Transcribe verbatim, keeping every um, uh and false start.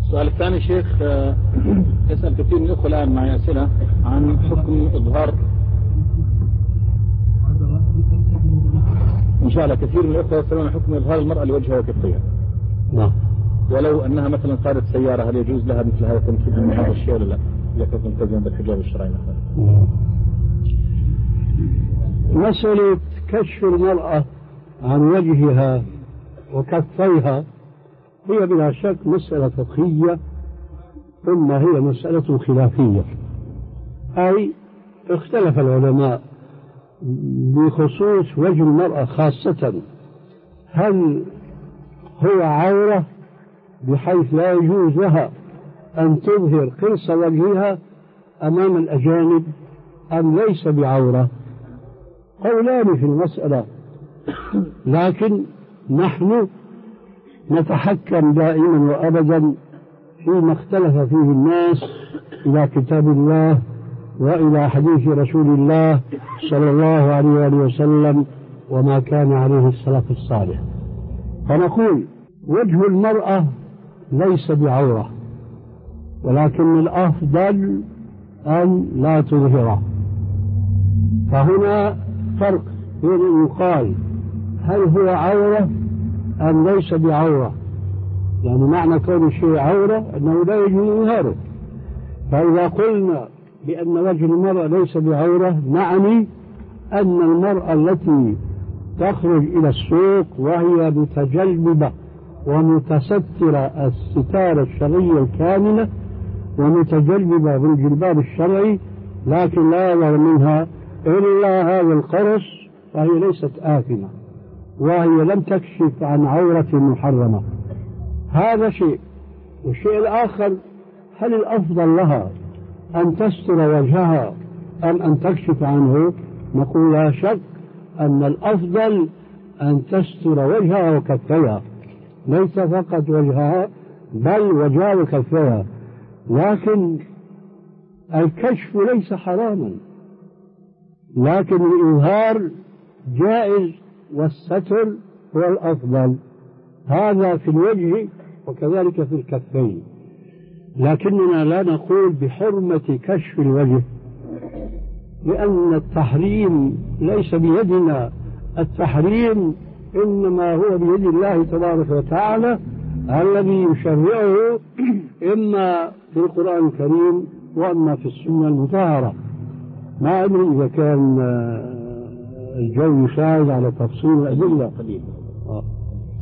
السؤال الثاني شيخ، يسأل كثير من الأخوة الآن معي أسئلة عن حكم إظهار، إن شاء الله كثير من الأخوة يسألون حكم إظهار المرأة لوجهها وكفيها. نعم. ولو أنها مثلا قادت سيارة هل يجوز لها مثل هذا التمثيل من هذا الشيء ولا لا؟ لكن تلتزم بالحجاب الشرعي مثلا. مسألة كشف المرأة عن وجهها وكفيها هي بلا شك مسألة فقهية، ثم هي مسألة خلافية، أي اختلف العلماء بخصوص وجه المرأة خاصة، هل هو عورة بحيث لا يجوز لها أن تظهر قرص وجهها أمام الأجانب أم ليس بعورة؟ قولان في المسألة، لكن نحن نتحكم دائما وأبدا فيما اختلف فيه الناس إلى كتاب الله وإلى حديث رسول الله صلى الله عليه وآله وسلم وما كان عليه السلف الصالح، فنقول وجه المرأة ليس بعورة، ولكن الأفضل أن لا تظهره. فهنا فرق بين أن يقال هل هو عورة أم ليس بعورة، يعني معنى كون الشيء عورة أنه لا يجوز إظهاره. فإذا قلنا بأن وجه المرأة ليس بعورة نعني أن المرأة التي تخرج إلى السوق وهي متجلبة ومتسترة الستارة الشرعية الكاملة ومتجلبة بالجلباب الشرعي لكن لا يظهر منها إلا هذا القرص، فهي ليست آثمة وهي لم تكشف عن عورة محرمة. هذا شيء. والشيء الآخر، هل الأفضل لها أن تستر وجهها أم أن تكشف عنه؟ نقول لا شك أن الأفضل أن تستر وجهها وكفيها، ليس فقط وجهها بل وجهها وكفيها، لكن الكشف ليس حراما، لكن الإظهار جائز والستر هو الأفضل. هذا في الوجه وكذلك في الكفين. لكننا لا نقول بحرمة كشف الوجه، لأن التحريم ليس بيدنا، التحريم إنما هو بيد الله تبارك وتعالى الذي يشرعه إما في القرآن الكريم وإما في السنة المطهرة. ما أدري إذا كان الجو يساعد على تفصيل الأدلة قليلا.